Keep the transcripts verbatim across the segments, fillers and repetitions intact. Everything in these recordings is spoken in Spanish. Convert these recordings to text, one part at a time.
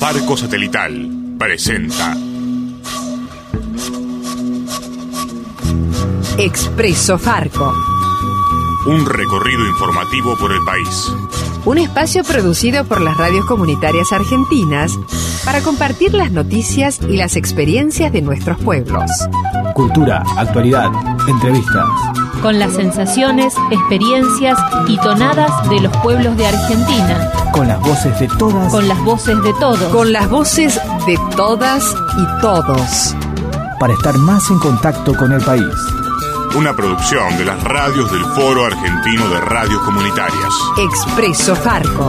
Farco Satelital presenta Expreso Farco. Un recorrido informativo por el país. Un espacio producido por las radios comunitarias argentinas para compartir las noticias y las experiencias de nuestros pueblos. Cultura, actualidad, entrevistas. Con las sensaciones, experiencias y tonadas de los pueblos de Argentina. Con las voces de todas. Con las voces de todos. Con las voces de todas y todos. Para estar más en contacto con el país. Una producción de las radios del Foro Argentino de Radios Comunitarias. Expreso Farco.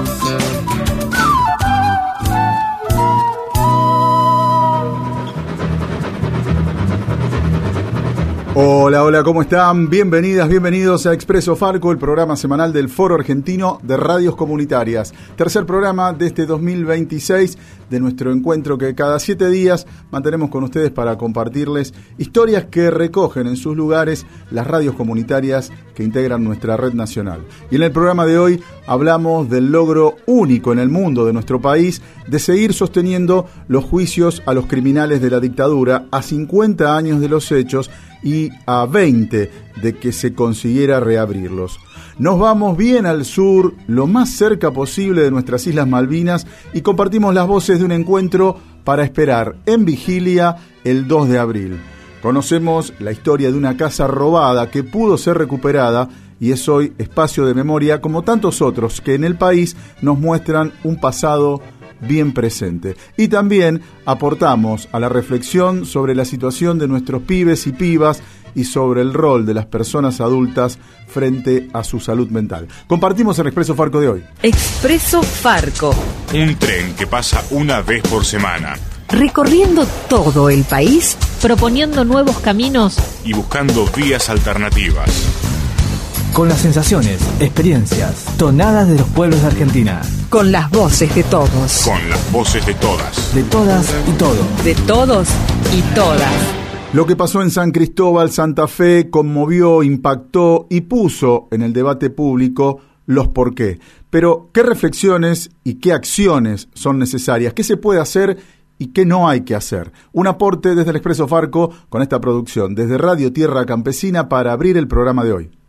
Hola, hola, ¿cómo están? Bienvenidas, bienvenidos a Expreso Farco, el programa semanal del Foro Argentino de Radios Comunitarias. Tercer programa de este dos mil veintiséis, de nuestro encuentro que cada siete días mantenemos con ustedes para compartirles historias que recogen en sus lugares las radios comunitarias que integran nuestra red nacional. Y en el programa de hoy hablamos del logro único en el mundo de nuestro país de seguir sosteniendo los juicios a los criminales de la dictadura a cincuenta años de los hechos y a veinte de que se consiguiera reabrirlos. Nos vamos bien al sur, lo más cerca posible de nuestras Islas Malvinas, y compartimos las voces de un encuentro para esperar en vigilia el dos de abril. Conocemos la historia de una casa robada que pudo ser recuperada y es hoy espacio de memoria como tantos otros que en el país nos muestran un pasado bien presente. Y también aportamos a la reflexión sobre la situación de nuestros pibes y pibas y sobre el rol de las personas adultas frente a su salud mental. Compartimos el Expreso Farco de hoy. Expreso Farco. Un tren que pasa una vez por semana. Recorriendo todo el país, proponiendo nuevos caminos y buscando vías alternativas. Con las sensaciones, experiencias, tonadas de los pueblos de Argentina. Con las voces de todos. Con las voces de todas. De todas y todos. De todos y todas. Lo que pasó en San Cristóbal, Santa Fe, conmovió, impactó y puso en el debate público los por qué. Pero, ¿qué reflexiones y qué acciones son necesarias? ¿Qué se puede hacer y qué no hay que hacer? Un aporte desde el Expreso Farco con esta producción, desde Radio Tierra Campesina, para abrir el programa de hoy.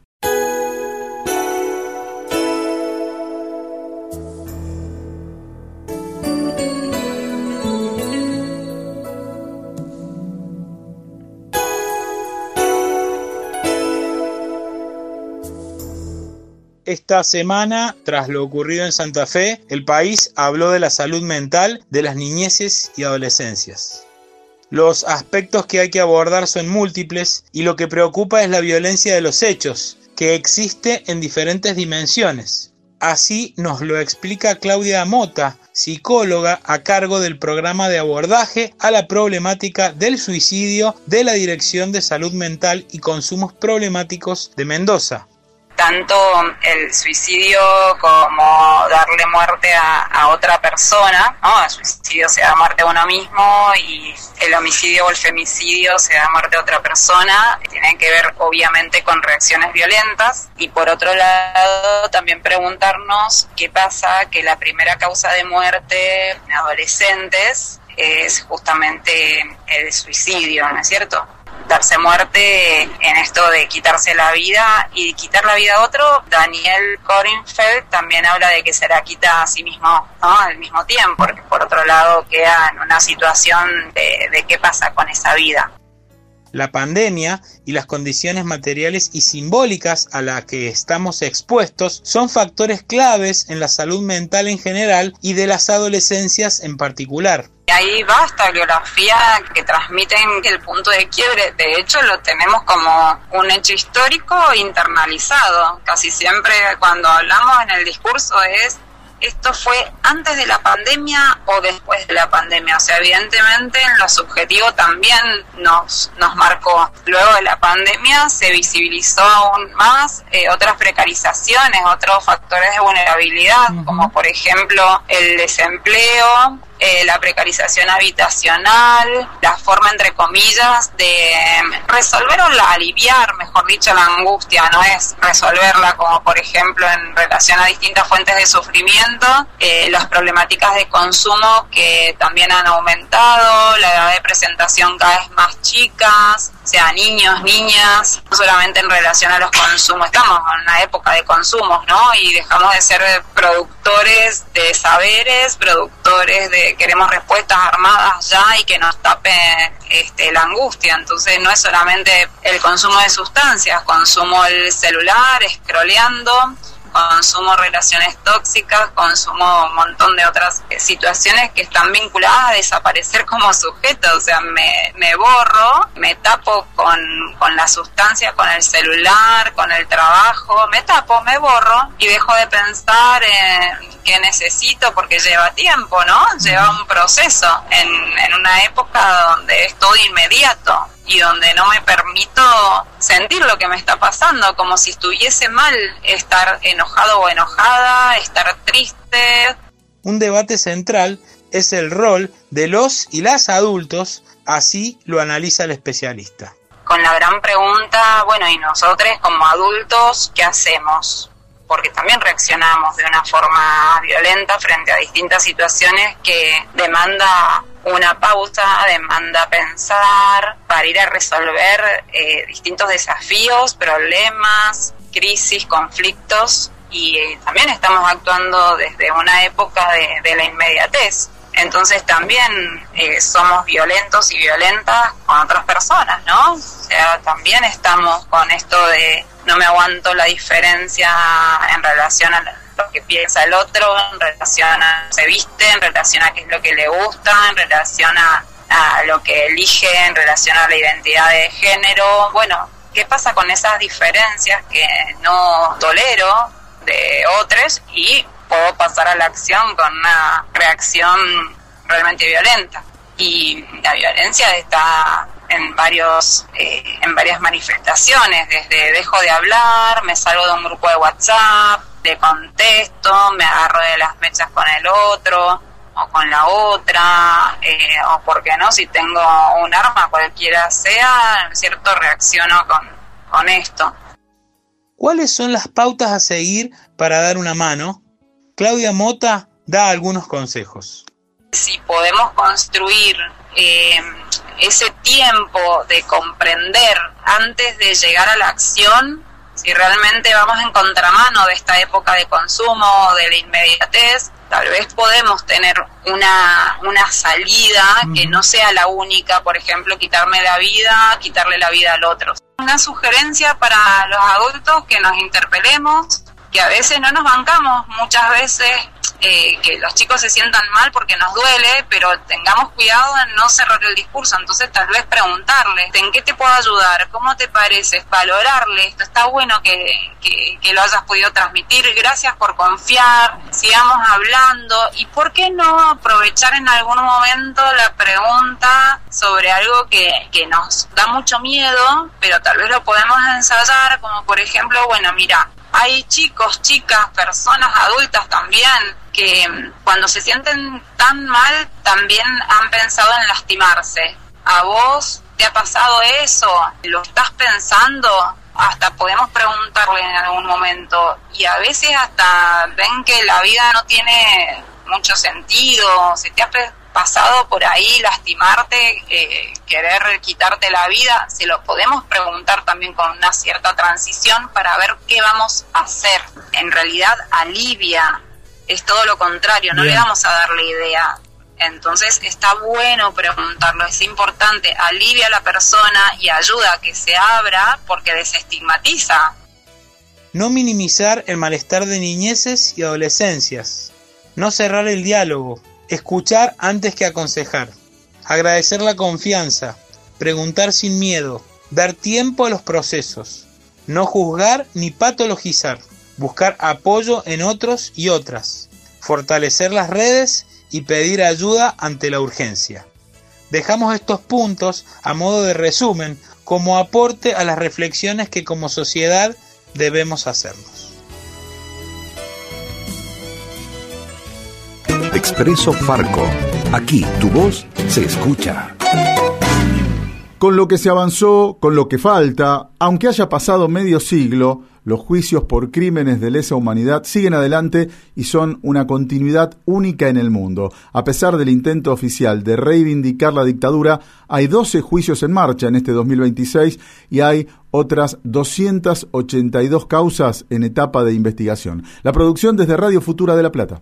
Esta semana, tras lo ocurrido en Santa Fe, el país habló de la salud mental de las niñeces y adolescencias. Los aspectos que hay que abordar son múltiples y lo que preocupa es la violencia de los hechos, que existe en diferentes dimensiones. Así nos lo explica Claudia Mota, psicóloga a cargo del programa de abordaje a la problemática del suicidio de la Dirección de Salud Mental y Consumos Problemáticos de Mendoza. Tanto el suicidio como darle muerte a, a otra persona, ¿no? El suicidio se da muerte a uno mismo y el homicidio o el femicidio se da muerte a otra persona. Tienen que ver obviamente con reacciones violentas. Y por otro lado también preguntarnos qué pasa que la primera causa de muerte en adolescentes es justamente el suicidio, ¿no es cierto? Darse muerte en esto de quitarse la vida y quitar la vida a otro. Daniel Korenfeld también habla de que se la quita a sí mismo, ¿no? Al mismo tiempo, porque por otro lado queda en una situación de, de qué pasa con esa vida. La pandemia y las condiciones materiales y simbólicas a las que estamos expuestos son factores claves en la salud mental en general y de las adolescencias en particular. Hay vasta bibliografía que transmiten el punto de quiebre. De hecho, lo tenemos como un hecho histórico internalizado. Casi siempre cuando hablamos en el discurso es ¿esto fue antes de la pandemia o después de la pandemia? O sea, evidentemente en lo subjetivo también nos, nos marcó. Luego de la pandemia se visibilizó aún más eh, otras precarizaciones, otros factores de vulnerabilidad, uh-huh. como por ejemplo el desempleo, eh, la precarización habitacional, la forma, entre comillas, de resolver o la, aliviar, mejor dicho, la angustia, no es resolverla como, por ejemplo, en relación a distintas fuentes de sufrimiento, eh, las problemáticas de consumo que también han aumentado, la edad de presentación cada vez más chicas, o sea, niños, niñas, no solamente en relación a los consumos, estamos en una época de consumos, ¿no? Y dejamos de ser productores de saberes, productores de queremos respuestas armadas ya y que nos tape este, la angustia. Entonces no es solamente el consumo de sustancias, consumo el celular, scrolleando, consumo relaciones tóxicas, consumo un montón de otras situaciones que están vinculadas a desaparecer como sujeto, o sea, me, me borro, me tapo con, con la sustancia, con el celular, con el trabajo, me tapo, me borro y dejo de pensar en qué necesito porque lleva tiempo, ¿no? Lleva un proceso en, en una época donde es todo inmediato y donde no me permito sentir lo que me está pasando, como si estuviese mal estar enojado o enojada, estar triste. Un debate central es el rol de los y las adultos, así lo analiza el especialista. Con la gran pregunta, bueno, ¿y nosotros como adultos qué hacemos? Porque también reaccionamos de una forma violenta frente a distintas situaciones que demanda una pausa, demanda pensar para ir a resolver eh, distintos desafíos, problemas, crisis, conflictos, y eh, también estamos actuando desde una época de, de la inmediatez. Entonces también eh, somos violentos y violentas con otras personas, ¿no? O sea, también estamos con esto de no me aguanto la diferencia en relación a lo que piensa el otro, en relación a cómo se viste, en relación a qué es lo que le gusta, en relación a, a lo que elige, en relación a la identidad de género. Bueno, ¿qué pasa con esas diferencias que no tolero de otros y puedo pasar a la acción con una reacción realmente violenta? Y la violencia está en varios eh, en varias manifestaciones, desde dejo de hablar, me salgo de un grupo de WhatsApp, le contesto, me agarro de las mechas con el otro o con la otra, eh, o por qué no, si tengo un arma, cualquiera sea, ¿cierto?, reacciono con, con esto. ¿Cuáles son las pautas a seguir para dar una mano? Claudia Mota da algunos consejos. Si podemos construir eh, ese tiempo de comprender antes de llegar a la acción, si realmente vamos en contramano de esta época de consumo, de la inmediatez, tal vez podemos tener una, una salida que no sea la única, por ejemplo, quitarme la vida, quitarle la vida al otro. Una sugerencia para los adultos, que nos interpelemos, que a veces no nos bancamos, muchas veces eh, que los chicos se sientan mal porque nos duele, pero tengamos cuidado en no cerrar el discurso. Entonces tal vez preguntarle, ¿en qué te puedo ayudar? ¿Cómo te parece? Valorarle, esto está bueno que, que, que lo hayas podido transmitir, gracias por confiar, sigamos hablando. Y ¿por qué no aprovechar en algún momento la pregunta sobre algo que, que nos da mucho miedo, pero tal vez lo podemos ensayar, como por ejemplo, bueno, mira, hay chicos, chicas, personas adultas también que cuando se sienten tan mal también han pensado en lastimarse. ¿A vos te ha pasado eso? ¿Lo estás pensando? Hasta podemos preguntarle en algún momento. Y a veces hasta ven que la vida no tiene mucho sentido. ¿Se te ha pasado por ahí lastimarte, eh, querer quitarte la vida? Se lo podemos preguntar también con una cierta transición para ver qué vamos a hacer. En realidad alivia, es todo lo contrario, no Bien. Le vamos a dar la idea. Entonces está bueno preguntarlo, es importante, alivia a la persona y ayuda a que se abra porque desestigmatiza. No minimizar el malestar de niñeces y adolescencias, no cerrar el diálogo, escuchar antes que aconsejar, agradecer la confianza, preguntar sin miedo, dar tiempo a los procesos, no juzgar ni patologizar, buscar apoyo en otros y otras, fortalecer las redes y pedir ayuda ante la urgencia. Dejamos estos puntos a modo de resumen como aporte a las reflexiones que como sociedad debemos hacernos. Expreso Farco. Aquí tu voz se escucha. Con lo que se avanzó, con lo que falta, aunque haya pasado medio siglo, los juicios por crímenes de lesa humanidad siguen adelante y son una continuidad única en el mundo. A pesar del intento oficial de reivindicar la dictadura, hay doce juicios en marcha en este dos mil veintiséis y hay otras doscientas ochenta y dos causas en etapa de investigación. La producción desde Radio Futura de La Plata.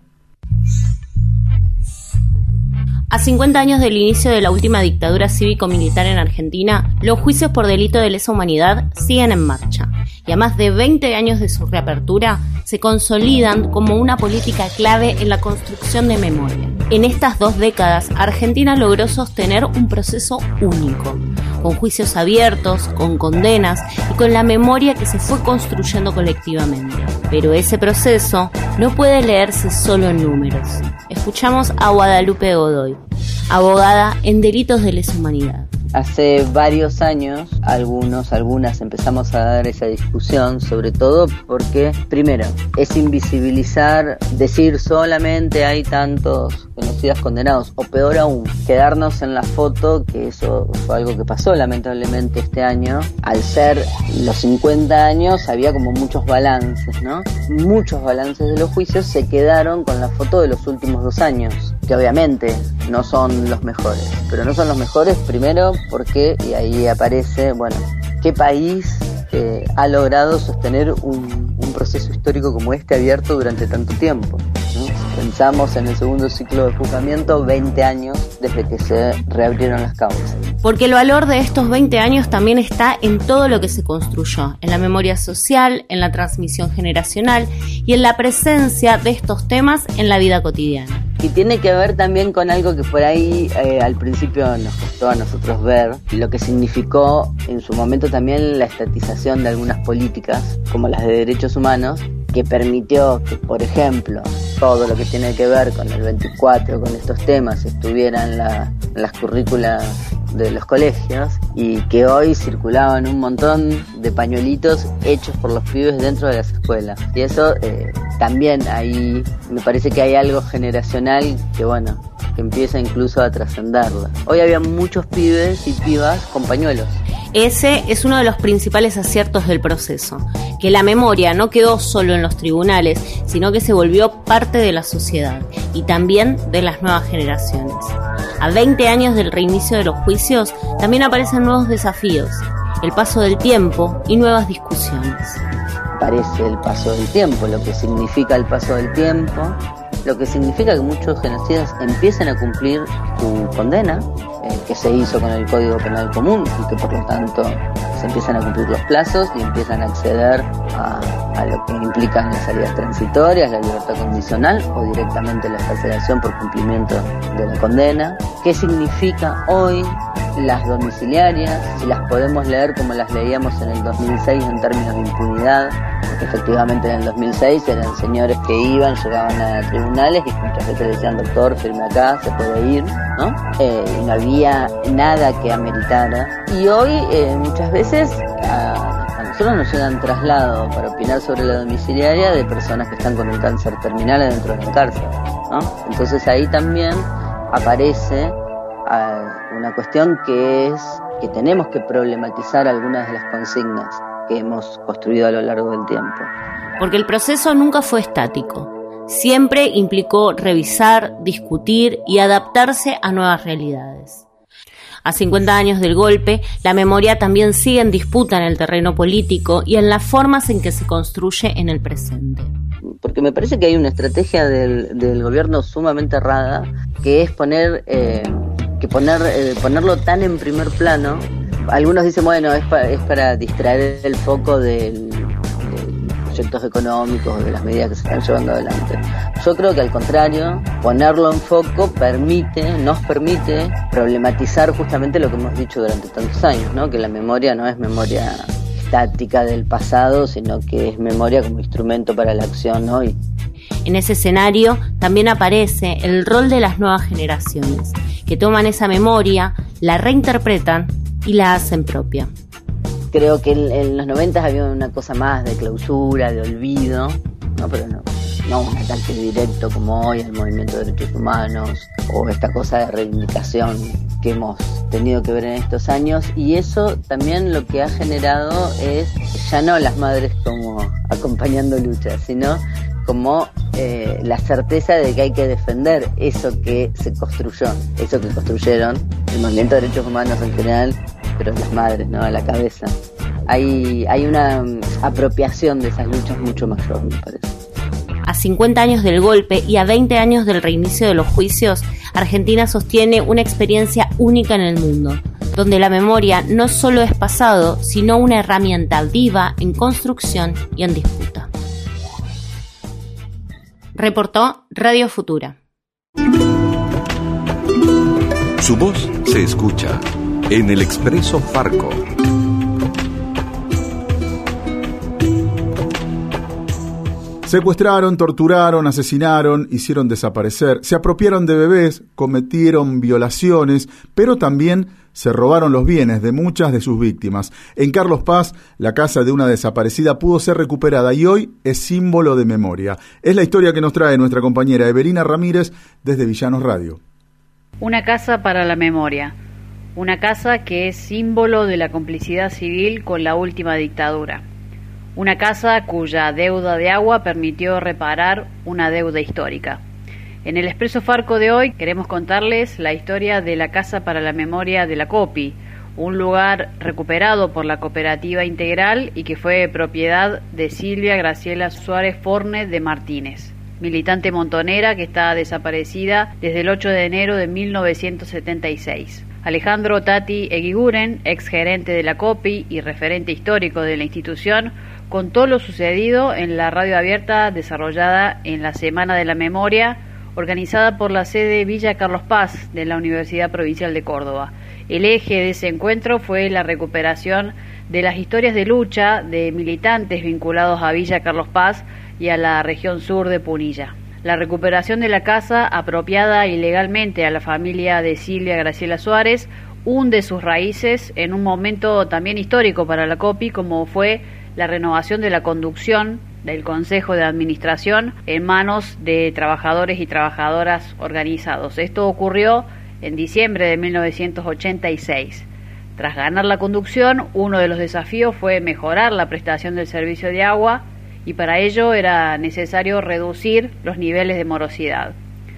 A cincuenta años del inicio de la última dictadura cívico-militar en Argentina, los juicios por delito de lesa humanidad siguen en marcha y a más de veinte años de su reapertura se consolidan como una política clave en la construcción de memoria. En estas dos décadas, Argentina logró sostener un proceso único, con juicios abiertos, con condenas y con la memoria que se fue construyendo colectivamente. Pero ese proceso no puede leerse solo en números. Escuchamos a Guadalupe Godoy, abogada en delitos de lesa humanidad. Hace varios años, algunos, algunas empezamos a dar esa discusión, sobre todo porque, primero, es invisibilizar, decir solamente hay tantos genocidas condenados, o peor aún, quedarnos en la foto, que eso fue algo que pasó lamentablemente este año. Al ser los cincuenta años había como muchos balances, ¿no? Muchos balances de los juicios se quedaron con la foto de los últimos dos años, que obviamente no son los mejores, pero no son los mejores primero porque, y ahí aparece, bueno, ¿qué país eh, ha logrado sostener un, un proceso histórico como este abierto durante tanto tiempo, ¿no? Si pensamos en el segundo ciclo de juzgamiento, veinte años desde que se reabrieron las causas. Porque el valor de estos veinte años también está en todo lo que se construyó, en la memoria social, en la transmisión generacional y en la presencia de estos temas en la vida cotidiana. Y tiene que ver también con algo que por ahí eh, al principio nos costó a nosotros ver, lo que significó en su momento también la estatización de algunas políticas, como las de derechos humanos, que permitió que, por ejemplo, todo lo que tiene que ver con el veinticuatro, con estos temas, estuviera en, la, en las currículas de los colegios, y que hoy circulaban un montón de pañuelitos hechos por los pibes dentro de las escuelas. Y eso eh, también ahí me parece que hay algo generacional que, bueno, que empieza incluso a trascenderlo. Hoy había muchos pibes y pibas con pañuelos. Ese es uno de los principales aciertos del proceso, que la memoria no quedó solo en los tribunales, sino que se volvió parte de la sociedad y también de las nuevas generaciones. A veinte años del reinicio de los juicios, también aparecen nuevos desafíos, el paso del tiempo y nuevas discusiones. Parece el paso del tiempo, lo que significa el paso del tiempo, lo que significa que muchos genocidas empiecen a cumplir su condena, eh, que se hizo con el Código Penal Común, y que por lo tanto se empiezan a cumplir los plazos y empiezan a acceder a, a lo que implican las salidas transitorias, la libertad condicional o directamente la excarcelación por cumplimiento de la condena. ¿Qué significa hoy las domiciliarias? Si las podemos leer como las leíamos en el dos mil seis en términos de impunidad, porque efectivamente en el dos mil seis eran señores que iban, llegaban a tribunales y muchas veces decían: doctor, firme acá, se puede ir, ¿no? Eh, y no había nada que ameritara. Y hoy eh, muchas veces a, a nosotros nos llegan traslados para opinar sobre la domiciliaria de personas que están con el cáncer terminal dentro de la cárcel, ¿no? Entonces ahí también aparece una cuestión que es que tenemos que problematizar algunas de las consignas que hemos construido a lo largo del tiempo. Porque el proceso nunca fue estático, siempre implicó revisar, discutir y adaptarse a nuevas realidades. A cincuenta años del golpe, la memoria también sigue en disputa en el terreno político y en las formas en que se construye en el presente. Porque me parece que hay una estrategia del, del gobierno sumamente errada, que es poner... Eh, que poner eh, ponerlo tan en primer plano. Algunos dicen, bueno, es, pa, es para distraer el foco del, de proyectos económicos, de las medidas que se están llevando adelante. Yo creo que al contrario, ponerlo en foco permite, nos permite problematizar justamente lo que hemos dicho durante tantos años, ¿no? Que la memoria no es memoria estática del pasado, sino que es memoria como instrumento para la acción hoy. En ese escenario también aparece el rol de las nuevas generaciones, que toman esa memoria, la reinterpretan y la hacen propia. Creo que en, en los noventas había una cosa más de clausura, de olvido, no, pero no. no un ataque directo como hoy al movimiento de derechos humanos o esta cosa de reivindicación que hemos tenido que ver en estos años, y eso también lo que ha generado es ya no las madres como acompañando luchas, sino como eh, la certeza de que hay que defender eso que se construyó, eso que construyeron el movimiento de derechos humanos en general, pero las madres, ¿no? A la cabeza. Hay, hay una um, apropiación de esas luchas mucho mayor, me parece. A cincuenta años del golpe y a veinte años del reinicio de los juicios, Argentina sostiene una experiencia única en el mundo, donde la memoria no solo es pasado, sino una herramienta viva en construcción y en disputa. Reportó Radio Futura. Su voz se escucha en el Expreso Farco. Secuestraron, torturaron, asesinaron, hicieron desaparecer, se apropiaron de bebés, cometieron violaciones, pero también se robaron los bienes de muchas de sus víctimas. En Carlos Paz, la casa de una desaparecida pudo ser recuperada y hoy es símbolo de memoria. Es la historia que nos trae nuestra compañera Evelina Ramírez desde Villanos Radio. Una casa para la memoria. Una casa que es símbolo de la complicidad civil con la última dictadura. Una casa cuya deuda de agua permitió reparar una deuda histórica. En el Expreso Farco de hoy queremos contarles la historia de la Casa para la Memoria de la COPI, un lugar recuperado por la Cooperativa Integral y que fue propiedad de Silvia Graciela Suárez Forne de Martínez, militante montonera que está desaparecida desde el ocho de enero de mil novecientos setenta y seis. Alejandro Tati Eguiguren, ex gerente de la COPI y referente histórico de la institución, contó lo sucedido en la radio abierta desarrollada en la Semana de la Memoria, organizada por la sede Villa Carlos Paz de la Universidad Provincial de Córdoba. El eje de ese encuentro fue la recuperación de las historias de lucha de militantes vinculados a Villa Carlos Paz y a la región sur de Punilla. La recuperación de la casa, apropiada ilegalmente a la familia de Silvia Graciela Suárez, hunde sus raíces en un momento también histórico para la COPI, como fue la renovación de la conducción del Consejo de Administración en manos de trabajadores y trabajadoras organizados. Esto ocurrió en diciembre de mil novecientos ochenta y seis. Tras ganar la conducción, uno de los desafíos fue mejorar la prestación del servicio de agua y para ello era necesario reducir los niveles de morosidad.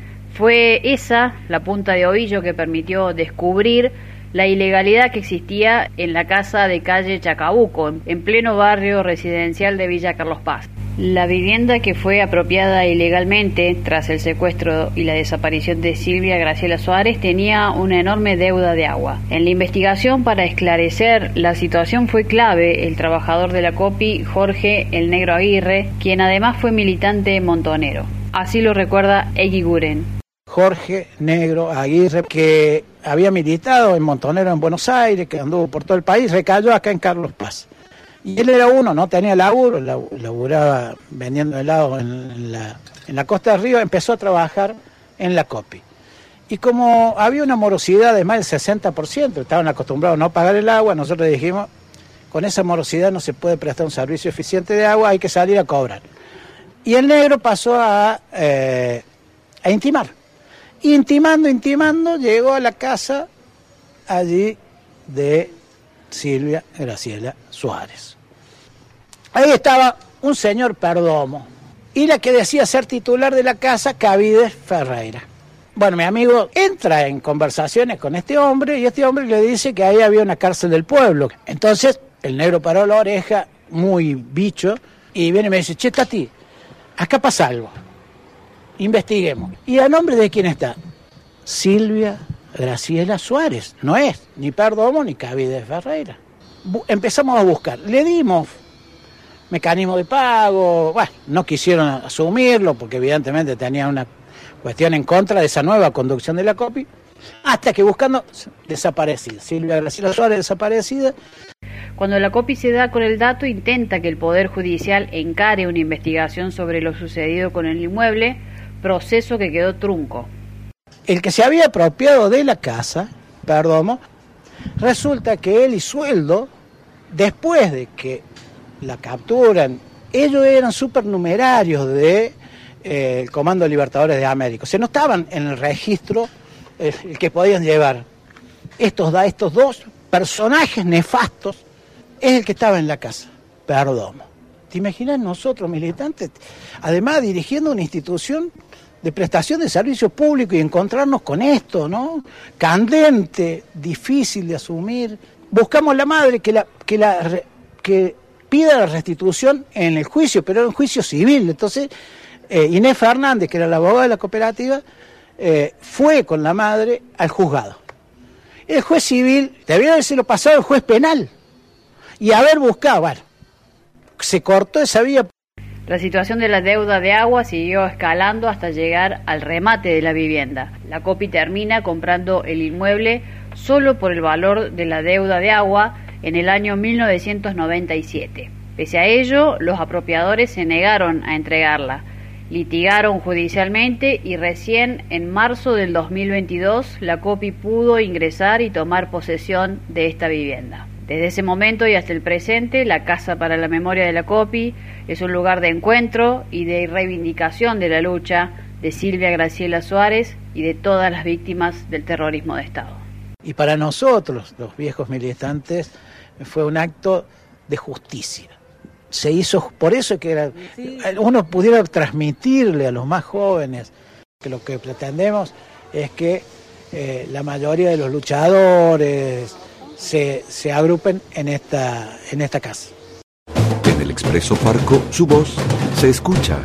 Fue esa la punta de ovillo que permitió descubrir la ilegalidad que existía en la casa de calle Chacabuco, en pleno barrio residencial de Villa Carlos Paz. La vivienda que fue apropiada ilegalmente tras el secuestro y la desaparición de Silvia Graciela Suárez tenía una enorme deuda de agua. En la investigación para esclarecer la situación fue clave el trabajador de la COPI, Jorge el Negro Aguirre, quien además fue militante montonero. Así lo recuerda Eguiguren. Jorge Negro Aguirre, que había militado en Montonero en Buenos Aires, que anduvo por todo el país, recayó acá en Carlos Paz. Y él era uno, no tenía laburo, laburaba vendiendo helado en la, en la costa del río, empezó a trabajar en la COPI. Y como había una morosidad de más del sesenta por ciento, estaban acostumbrados a no pagar el agua, nosotros le dijimos, con esa morosidad no se puede prestar un servicio eficiente de agua, hay que salir a cobrar. Y el negro pasó a, eh, a intimar. Intimando, intimando, llegó a la casa allí de Silvia Graciela Suárez. Ahí estaba un señor Perdomo y la que decía ser titular de la casa, Cavides Ferreira. Bueno, mi amigo entra en conversaciones con este hombre y este hombre le dice que ahí había una cárcel del pueblo. Entonces el negro paró la oreja, muy bicho, y viene y me dice, che, Tati, acá pasa algo. Investiguemos. ¿Y a nombre de quién está? Silvia Graciela Suárez. No es ni Perdomo ni Cavides Ferreira. Bu- empezamos a buscar. Le dimos mecanismo de pago. Bueno, no quisieron asumirlo porque evidentemente tenían una cuestión en contra de esa nueva conducción de la COPI. Hasta que buscando, desaparecida. Silvia Graciela Suárez desaparecida. Cuando la COPI se da con el dato, intenta que el Poder Judicial encare una investigación sobre lo sucedido con el inmueble, proceso que quedó trunco. El que se había apropiado de la casa, Perdomo, resulta que él y Sueldo, después de que la capturan, ellos eran supernumerarios de eh, el Comando Libertadores de América. O sea, no estaban en el registro eh, el que podían llevar. Estos, estos dos personajes nefastos es el que estaba en la casa, Perdomo. ¿Te imaginas nosotros, militantes, además dirigiendo una institución de prestación de servicio público y encontrarnos con esto, ¿no? Candente, difícil de asumir. Buscamos la madre que la que la que pida la restitución en el juicio, pero era un juicio civil. Entonces, eh, Inés Fernández, que era la abogada de la cooperativa, eh, fue con la madre al juzgado. El juez civil debería haberse pasado al juez penal y haber buscado, bueno, se cortó esa vía. La situación de la deuda de agua siguió escalando hasta llegar al remate de la vivienda. La COPI termina comprando el inmueble solo por el valor de la deuda de agua en el año mil novecientos noventa y siete. Pese a ello, los apropiadores se negaron a entregarla. Litigaron judicialmente y recién en marzo del dos mil veintidós la COPI pudo ingresar y tomar posesión de esta vivienda. Desde ese momento y hasta el presente, la Casa para la Memoria de la COPI es un lugar de encuentro y de reivindicación de la lucha de Silvia Graciela Suárez y de todas las víctimas del terrorismo de Estado. Y para nosotros, los viejos militantes, fue un acto de justicia. Se hizo, por eso que era, uno pudiera transmitirle a los más jóvenes que lo que pretendemos es que eh, la mayoría de los luchadores se, se agrupen en esta, en esta casa. En el Expreso Farco, su voz se escucha.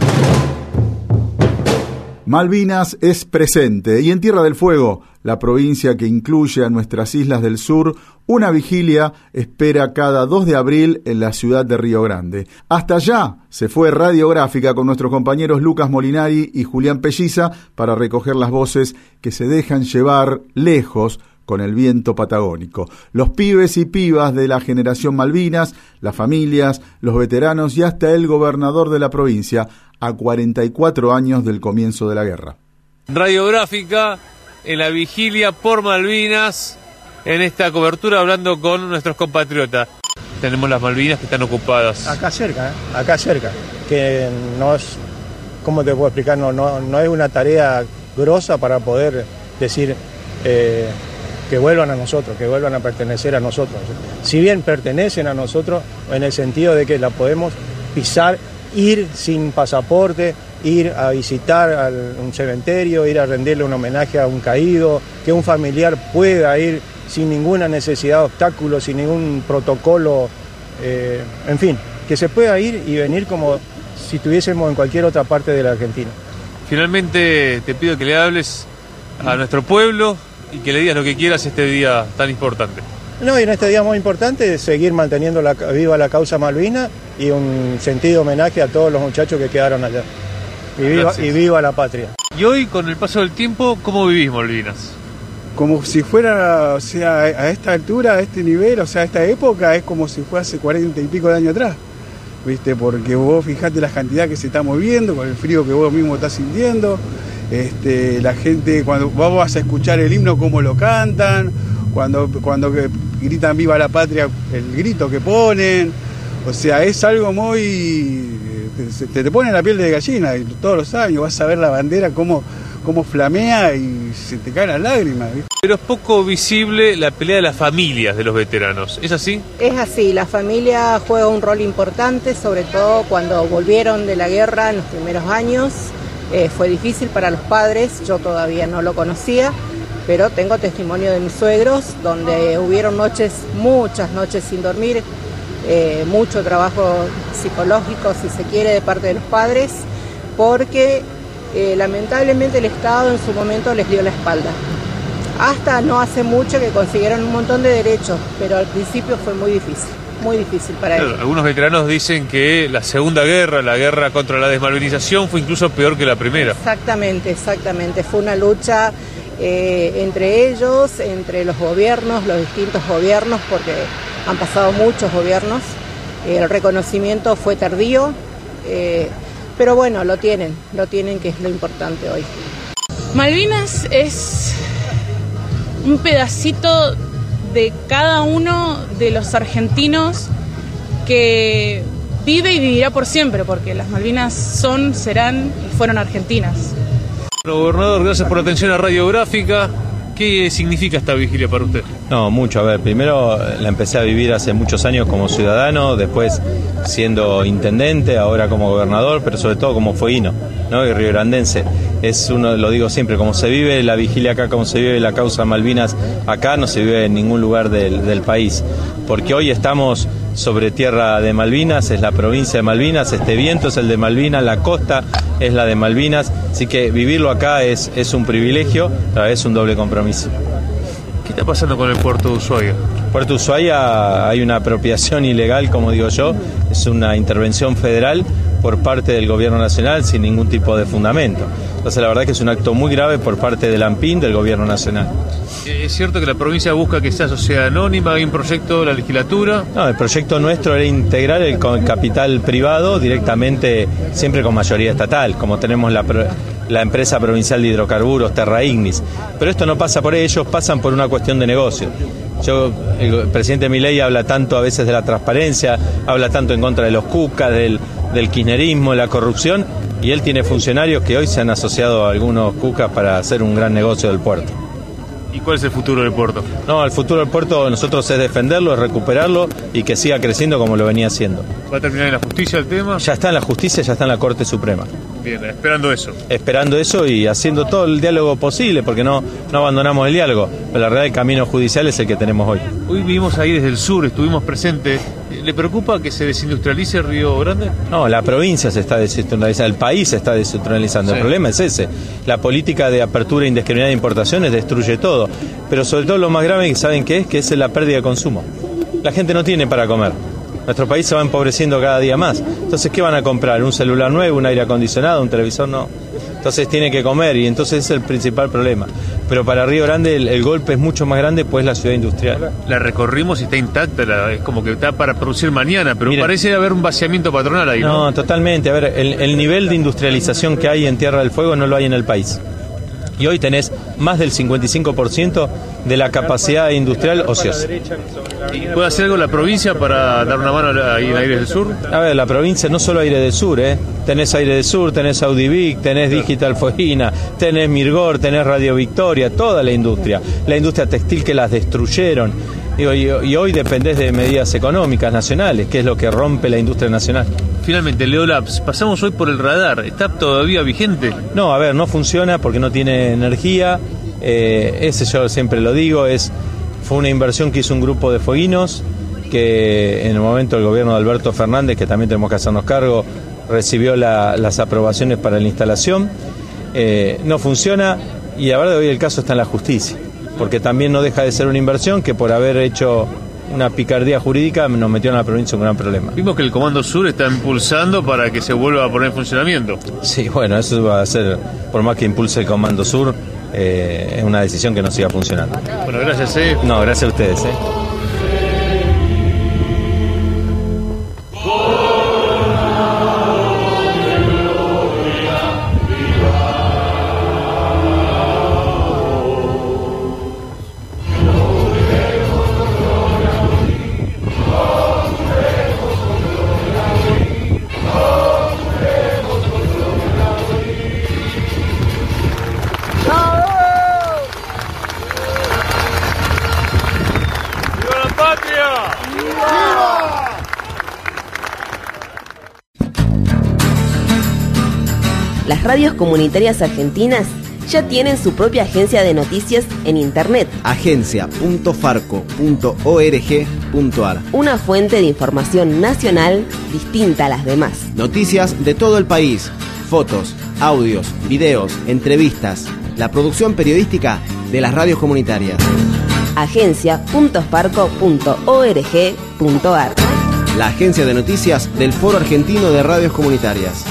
Malvinas es presente y en Tierra del Fuego, la provincia que incluye a nuestras islas del sur, una vigilia espera cada dos de abril en la ciudad de Río Grande. Hasta allá se fue Radiográfica con nuestros compañeros Lucas Molinari y Julián Pelliza para recoger las voces que se dejan llevar lejos con el viento patagónico. Los pibes y pibas de la generación Malvinas, las familias, los veteranos y hasta el gobernador de la provincia a cuarenta y cuatro años del comienzo de la guerra. Radiográfica en la vigilia por Malvinas, en esta cobertura hablando con nuestros compatriotas. Tenemos las Malvinas que están ocupadas. Acá cerca, ¿eh? acá cerca, que no es, ¿cómo te puedo explicar? No, no, no es una tarea grosa para poder decir eh, que vuelvan a nosotros, que vuelvan a pertenecer a nosotros. Si bien pertenecen a nosotros, en el sentido de que la podemos pisar, ir sin pasaporte, ir a visitar a un cementerio, ir a rendirle un homenaje a un caído, que un familiar pueda ir sin ninguna necesidad de obstáculos, sin ningún protocolo, eh, en fin, que se pueda ir y venir como si estuviésemos en cualquier otra parte de la Argentina. Finalmente te pido que le hables a nuestro pueblo y que le digas lo que quieras este día tan importante. No, y en este día muy importante seguir manteniendo la, viva la causa Malvina y un sentido homenaje a todos los muchachos que quedaron allá. Y viva, y viva la patria. Y hoy, con el paso del tiempo, ¿cómo vivís Malvinas? Como si fuera, o sea, a esta altura, a este nivel, o sea, a esta época, es como si fue hace cuarenta y pico de años atrás, ¿viste? Porque vos fijate la cantidad que se está moviendo, con el frío que vos mismo estás sintiendo, este, la gente, cuando vos vas a escuchar el himno, cómo lo cantan, cuando, cuando gritan viva la patria, el grito que ponen, o sea, es algo muy... Te, te pone la piel de gallina, y todos los años vas a ver la bandera cómo, cómo flamea y se te caen las lágrimas, ¿viste? Pero es poco visible la pelea de las familias de los veteranos, ¿es así? Es así, la familia juega un rol importante, sobre todo cuando volvieron de la guerra en los primeros años. Eh, fue difícil para los padres, yo todavía no lo conocía, pero tengo testimonio de mis suegros, donde hubieron noches, muchas noches sin dormir, eh, mucho trabajo psicológico, si se quiere, de parte de los padres, porque eh, lamentablemente el Estado en su momento les dio la espalda. Hasta no hace mucho que consiguieron un montón de derechos, pero al principio fue muy difícil, muy difícil para claro, ellos. Algunos veteranos dicen que la Segunda Guerra, la guerra contra la desmalvinización, fue incluso peor que la primera. Exactamente, exactamente. Fue una lucha eh, entre ellos, entre los gobiernos, los distintos gobiernos, porque han pasado muchos gobiernos. Eh, el reconocimiento fue tardío, eh, pero bueno, lo tienen, lo tienen, que es lo importante hoy. Malvinas es un pedacito de cada uno de los argentinos que vive y vivirá por siempre, porque las Malvinas son, serán y fueron argentinas. Bueno, gobernador, gracias por la atención a Radiográfica. ¿Qué significa esta vigilia para usted? No, mucho. A ver, primero la empecé a vivir hace muchos años como ciudadano, después siendo intendente, ahora como gobernador, pero sobre todo como fueguino, ¿no? Y riograndense. Es uno, lo digo siempre, como se vive la vigilia acá, como se vive la causa Malvinas acá, no se vive en ningún lugar del, del país. Porque hoy estamos sobre tierra de Malvinas, es la provincia de Malvinas, este viento es el de Malvinas, la costa es la de Malvinas, así que vivirlo acá es, es un privilegio, es un doble compromiso. ¿Qué está pasando con el puerto de Ushuaia? Puerto de Ushuaia hay una apropiación ilegal, como digo yo, es una intervención federal por parte del gobierno nacional sin ningún tipo de fundamento. Entonces la verdad que es un acto muy grave por parte del ANPIN, del gobierno nacional. ¿Es cierto que la provincia busca que sea sociedad anónima? ¿Hay un proyecto de la legislatura? No, el proyecto nuestro era integrar el capital privado directamente, siempre con mayoría estatal, como tenemos la, la empresa provincial de hidrocarburos, Terra Ignis. Pero esto no pasa por ellos, pasan por una cuestión de negocio. Yo, el presidente Milei habla tanto a veces de la transparencia, habla tanto en contra de los cucas, del, del kirchnerismo, de la corrupción, y él tiene funcionarios que hoy se han asociado a algunos cucas para hacer un gran negocio del puerto. ¿Y cuál es el futuro del puerto? No, el futuro del puerto nosotros es defenderlo, es recuperarlo y que siga creciendo como lo venía haciendo. ¿Va a terminar en la justicia el tema? Ya está en la justicia, ya está en la Corte Suprema. Bien, esperando eso. Esperando eso y haciendo todo el diálogo posible, porque no, no abandonamos el diálogo. Pero la realidad, el camino judicial es el que tenemos hoy. Hoy vivimos ahí desde el sur, estuvimos presentes. ¿Le preocupa que se desindustrialice Río Grande? No, la provincia se está desindustrializando, el país se está desindustrializando. Sí. El problema es ese. La política de apertura indiscriminada de importaciones destruye todo. Pero sobre todo lo más grave, que ¿saben qué es? Que es la pérdida de consumo. La gente no tiene para comer. Nuestro país se va empobreciendo cada día más. Entonces, ¿qué van a comprar? ¿Un celular nuevo, un aire acondicionado, un televisor? No. Entonces tiene que comer y entonces es el principal problema. Pero para Río Grande el, el golpe es mucho más grande, pues la ciudad industrial. La recorrimos y está intacta, la, es como que está para producir mañana, pero Miren, parece haber un vaciamiento patronal ahí, ¿no? No, totalmente. A ver, el, el nivel de industrialización que hay en Tierra del Fuego no lo hay en el país. Y hoy tenés más del cincuenta y cinco por ciento de la capacidad industrial ociosa. ¿Puede hacer algo la provincia para dar una mano ahí en Aires del Sur? A ver, la provincia no solo Aires del Sur, ¿eh? Tenés Aires del Sur, tenés Audivic, tenés Digital Fueguina, tenés Mirgor, tenés Radio Victoria, toda la industria. La industria textil que las destruyeron. Digo, y, y hoy dependés de medidas económicas nacionales, que es lo que rompe la industria nacional. Finalmente, Leolabs, pasamos hoy por el radar, ¿está todavía vigente? No, a ver, no funciona porque no tiene energía, eh, ese yo siempre lo digo, es fue una inversión que hizo un grupo de fueguinos, que en el momento el gobierno de Alberto Fernández, que también tenemos que hacernos cargo, recibió la, las aprobaciones para la instalación, eh, no funciona y la verdad hoy el caso está en la justicia, porque también no deja de ser una inversión que por haber hecho una picardía jurídica nos metió en la provincia un gran problema. Vimos que el Comando Sur está impulsando para que se vuelva a poner en funcionamiento. Sí, bueno, eso va a ser, por más que impulse el Comando Sur, eh, es una decisión que no siga funcionando. Bueno, gracias, ¿eh? No, gracias a ustedes, ¿eh? Las radios comunitarias argentinas ya tienen su propia agencia de noticias en internet. agencia punto farco punto org punto ar. Una fuente de información nacional distinta a las demás. Noticias de todo el país, fotos, audios, videos, entrevistas, la producción periodística de las radios comunitarias. agencia punto farco punto org punto ar. La agencia de noticias del Foro Argentino de Radios Comunitarias.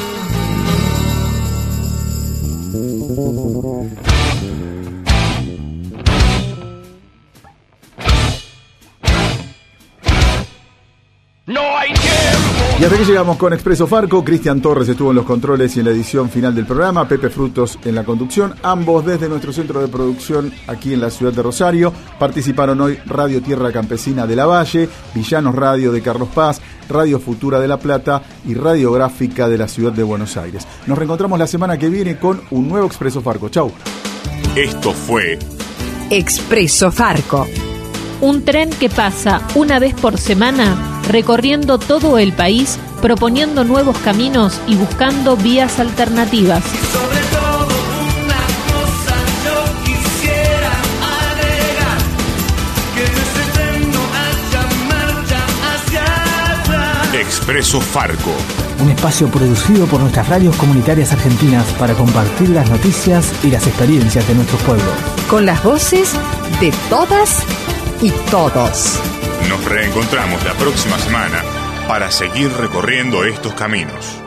Y hasta aquí llegamos con Expreso Farco. Cristian Torres estuvo en los controles y en la edición final del programa. Pepe Frutos en la conducción. Ambos desde nuestro centro de producción aquí en la ciudad de Rosario. Participaron hoy Radio Tierra Campesina de la Valle, Villanos Radio de Carlos Paz, Radio Futura de La Plata y Radiográfica de la Ciudad de Buenos Aires. Nos reencontramos la semana que viene con un nuevo Expreso Farco. Chau. Esto fue Expreso Farco. Un tren que pasa una vez por semana recorriendo todo el país, proponiendo nuevos caminos y buscando vías alternativas. Expreso Farco. Un espacio producido por nuestras radios comunitarias argentinas para compartir las noticias y las experiencias de nuestros pueblos. Con las voces de todas y todos. Nos reencontramos la próxima semana para seguir recorriendo estos caminos.